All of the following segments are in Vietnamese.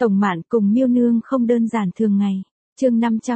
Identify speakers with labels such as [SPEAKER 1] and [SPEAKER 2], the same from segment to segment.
[SPEAKER 1] Tổng Mạn cùng Miêu Nương không đơn giản thường ngày. Chương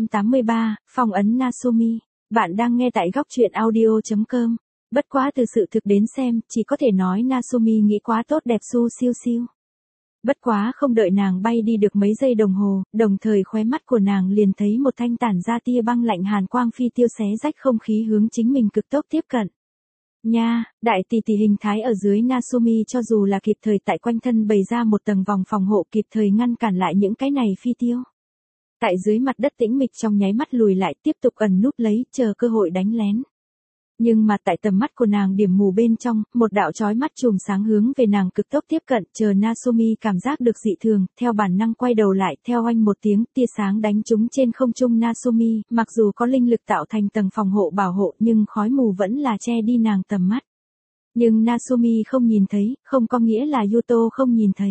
[SPEAKER 1] 583, phong ấn Nasumi. Bạn đang nghe tại góc truyện audio.com. Bất quá từ sự thực đến xem, chỉ có thể nói Nasumi nghĩ quá tốt đẹp su siêu siêu. Bất quá không đợi nàng bay đi được mấy giây đồng hồ, đồng thời khóe mắt của nàng liền thấy một thanh tản ra tia băng lạnh hàn quang phi tiêu xé rách không khí hướng chính mình cực tốc tiếp cận. Nha, đại tỷ tỷ hình thái ở dưới Nasumi cho dù là kịp thời tại quanh thân bày ra một tầng vòng phòng hộ kịp thời ngăn cản lại những cái này phi tiêu. Tại dưới mặt đất tĩnh mịch trong nháy mắt lùi lại tiếp tục ẩn núp lấy chờ cơ hội đánh lén. Nhưng mà tại tầm mắt của nàng điểm mù bên trong, một đạo chói mắt chùm sáng hướng về nàng cực tốc tiếp cận, chờ Nasumi cảm giác được dị thường, theo bản năng quay đầu lại, theo oanh một tiếng, tia sáng đánh trúng trên không trung Nasumi, mặc dù có linh lực tạo thành tầng phòng hộ bảo hộ, nhưng khói mù vẫn là che đi nàng tầm mắt. Nhưng Nasumi không nhìn thấy, không có nghĩa là Yuto không nhìn thấy.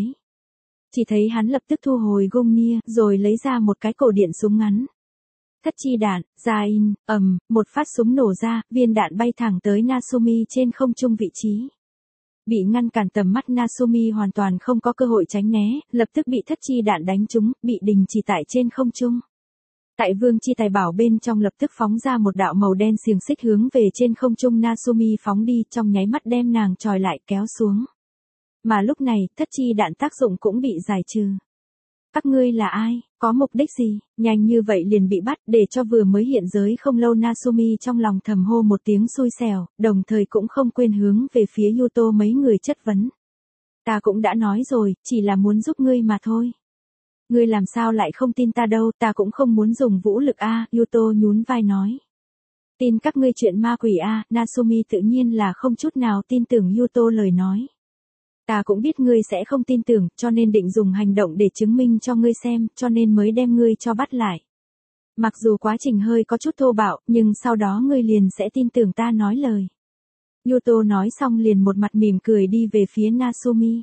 [SPEAKER 1] Chỉ thấy hắn lập tức thu hồi Gungnir, rồi lấy ra một cái cổ điện súng ngắn. Thất chi đạn, Zain, một phát súng nổ ra, viên đạn bay thẳng tới Nasumi trên không trung vị trí. Bị ngăn cản tầm mắt Nasumi hoàn toàn không có cơ hội tránh né, lập tức bị thất chi đạn đánh trúng, bị đình chỉ tại trên không trung. Tại vương chi tài bảo bên trong lập tức phóng ra một đạo màu đen xiềng xích hướng về trên không trung Nasumi phóng đi, trong nháy mắt đem nàng tròi lại kéo xuống. Mà lúc này, thất chi đạn tác dụng cũng bị giải trừ. Các ngươi là ai, có mục đích gì, nhanh như vậy liền bị bắt, để cho vừa mới hiện giới không lâu Nasumi trong lòng thầm hô một tiếng xui xẻo, đồng thời cũng không quên hướng về phía Yuto mấy người chất vấn. Ta cũng đã nói rồi, chỉ là muốn giúp ngươi mà thôi. Ngươi làm sao lại không tin ta đâu, ta cũng không muốn dùng vũ lực a, Yuto nhún vai nói. Tin các ngươi chuyện ma quỷ a, Nasumi tự nhiên là không chút nào tin tưởng Yuto lời nói. Ta cũng biết ngươi sẽ không tin tưởng, cho nên định dùng hành động để chứng minh cho ngươi xem, cho nên mới đem ngươi cho bắt lại. Mặc dù quá trình hơi có chút thô bạo, nhưng sau đó ngươi liền sẽ tin tưởng ta nói lời. Yuto nói xong liền một mặt mỉm cười đi về phía Nasumi.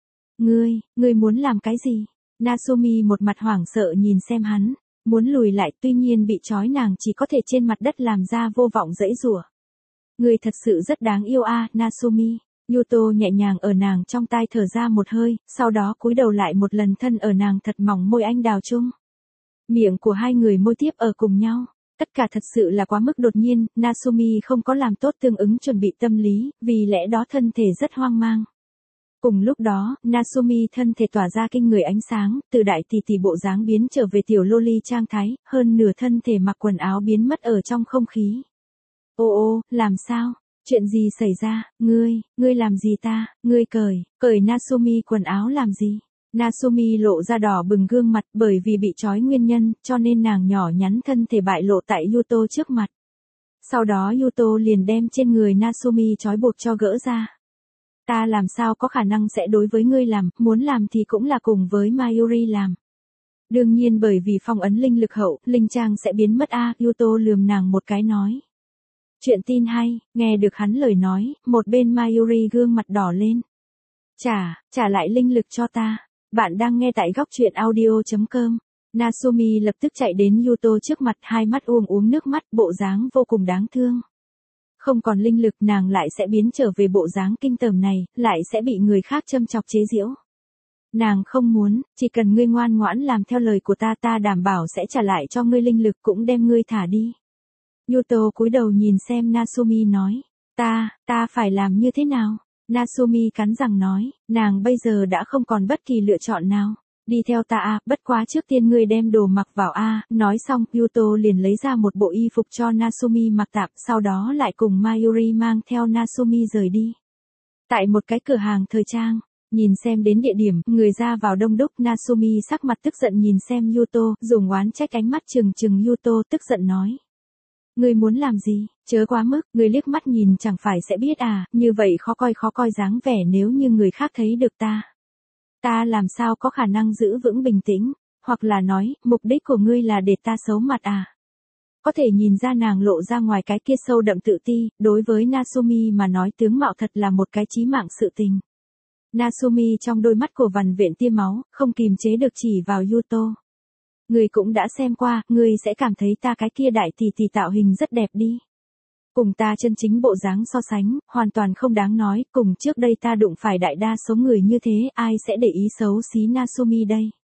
[SPEAKER 1] Ngươi muốn làm cái gì? Nasumi một mặt hoảng sợ nhìn xem hắn, muốn lùi lại tuy nhiên bị trói nàng chỉ có thể trên mặt đất làm ra vô vọng dãy rủa. Ngươi thật sự rất đáng yêu a, Nasumi. Yuto nhẹ nhàng ở nàng trong tai thở ra một hơi, sau đó cúi đầu lại một lần thân ở nàng thật mỏng môi anh đào chung. Miệng của hai người môi tiếp ở cùng nhau. Tất cả thật sự là quá mức đột nhiên, Nasumi không có làm tốt tương ứng chuẩn bị tâm lý, vì lẽ đó thân thể rất hoang mang. Cùng lúc đó, Nasumi thân thể tỏa ra kinh người ánh sáng, từ đại tỷ tỷ bộ dáng biến trở về tiểu loli trang thái, hơn nửa thân thể mặc quần áo biến mất ở trong không khí. Ô, làm sao? Chuyện gì xảy ra, ngươi làm gì ta, ngươi cởi Nasumi quần áo làm gì? Nasumi lộ ra đỏ bừng gương mặt bởi vì bị trói nguyên nhân, cho nên nàng nhỏ nhắn thân thể bại lộ tại Yuto trước mặt. Sau đó Yuto liền đem trên người Nasumi trói buộc cho gỡ ra. Ta làm sao có khả năng sẽ đối với ngươi làm, muốn làm thì cũng là cùng với Mayuri làm. Đương nhiên bởi vì phong ấn linh lực hậu, linh trang sẽ biến mất a, Yuto lườm nàng một cái nói. Chuyện tin hay, nghe được hắn lời nói, một bên Mayuri gương mặt đỏ lên. Trả lại linh lực cho ta. Bạn đang nghe tại góc truyện audio.com. Nasumi lập tức chạy đến Yuto trước mặt, hai mắt uống nước mắt, bộ dáng vô cùng đáng thương. Không còn linh lực nàng lại sẽ biến trở về bộ dáng kinh tởm này, lại sẽ bị người khác châm chọc chế giễu. Nàng không muốn, chỉ cần ngươi ngoan ngoãn làm theo lời của ta đảm bảo sẽ trả lại cho ngươi linh lực cũng đem ngươi thả đi. Yuto cúi đầu nhìn xem Nasumi nói, ta phải làm như thế nào? Nasumi cắn răng nói, nàng bây giờ đã không còn bất kỳ lựa chọn nào. Đi theo ta a, bất quá trước tiên ngươi đem đồ mặc vào a, nói xong, Yuto liền lấy ra một bộ y phục cho Nasumi mặc tạm, sau đó lại cùng Mayuri mang theo Nasumi rời đi. Tại một cái cửa hàng thời trang, nhìn xem đến địa điểm, người ra vào đông đúc, Nasumi sắc mặt tức giận nhìn xem Yuto, dùng oán trách ánh mắt trừng Yuto tức giận nói. Ngươi muốn làm gì, chớ quá mức, ngươi liếc mắt nhìn chẳng phải sẽ biết à, như vậy khó coi dáng vẻ nếu như người khác thấy được ta. Ta làm sao có khả năng giữ vững bình tĩnh, hoặc là nói, mục đích của ngươi là để ta xấu mặt à. Có thể nhìn ra nàng lộ ra ngoài cái kia sâu đậm tự ti, đối với Nasumi mà nói tướng mạo thật là một cái chí mạng sự tình. Nasumi trong đôi mắt của vằn vện tia máu, không kìm chế được chỉ vào Yuto. Ngươi cũng đã xem qua, ngươi sẽ cảm thấy ta cái kia đại tỷ tỷ tạo hình rất đẹp đi. Cùng ta chân chính bộ dáng so sánh, hoàn toàn không đáng nói, cùng trước đây ta đụng phải đại đa số người như thế, ai sẽ để ý xấu xí Nasumi đây.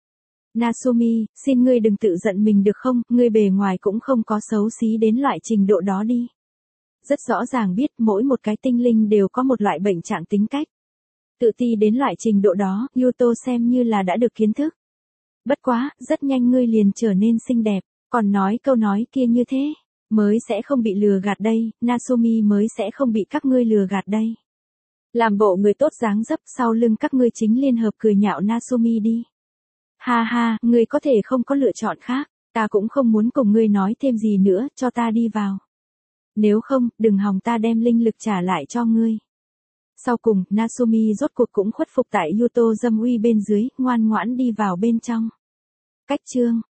[SPEAKER 1] Nasumi, xin ngươi đừng tự giận mình được không, ngươi bề ngoài cũng không có xấu xí đến loại trình độ đó đi. Rất rõ ràng biết mỗi một cái tinh linh đều có một loại bệnh trạng tính cách. Tự ti đến loại trình độ đó, Yuto xem như là đã được kiến thức. Bất quá, rất nhanh ngươi liền trở nên xinh đẹp, còn nói câu nói kia như thế, mới sẽ không bị lừa gạt đây, Nasumi mới sẽ không bị các ngươi lừa gạt đây. Làm bộ người tốt dáng dấp sau lưng các ngươi chính liên hợp cười nhạo Nasumi đi. Ha ha, ngươi có thể không có lựa chọn khác, ta cũng không muốn cùng ngươi nói thêm gì nữa, cho ta đi vào. Nếu không, đừng hòng ta đem linh lực trả lại cho ngươi. Sau cùng, Nasumi rốt cuộc cũng khuất phục tại Yuto dâm uy bên dưới, ngoan ngoãn đi vào bên trong. Cách chương